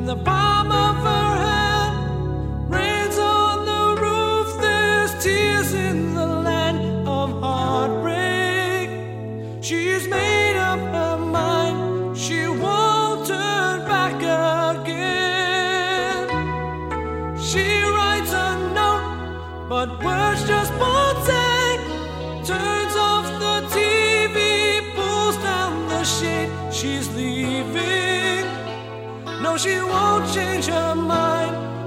the palm of her hand. Rains on the roof, there's tears in the land of heartbreak. She's made up her mind, she won't turn back again. She writes a note, but words just won't say. Turns off the TV, pulls down the shade. She's leaving. No, she won't change her mind.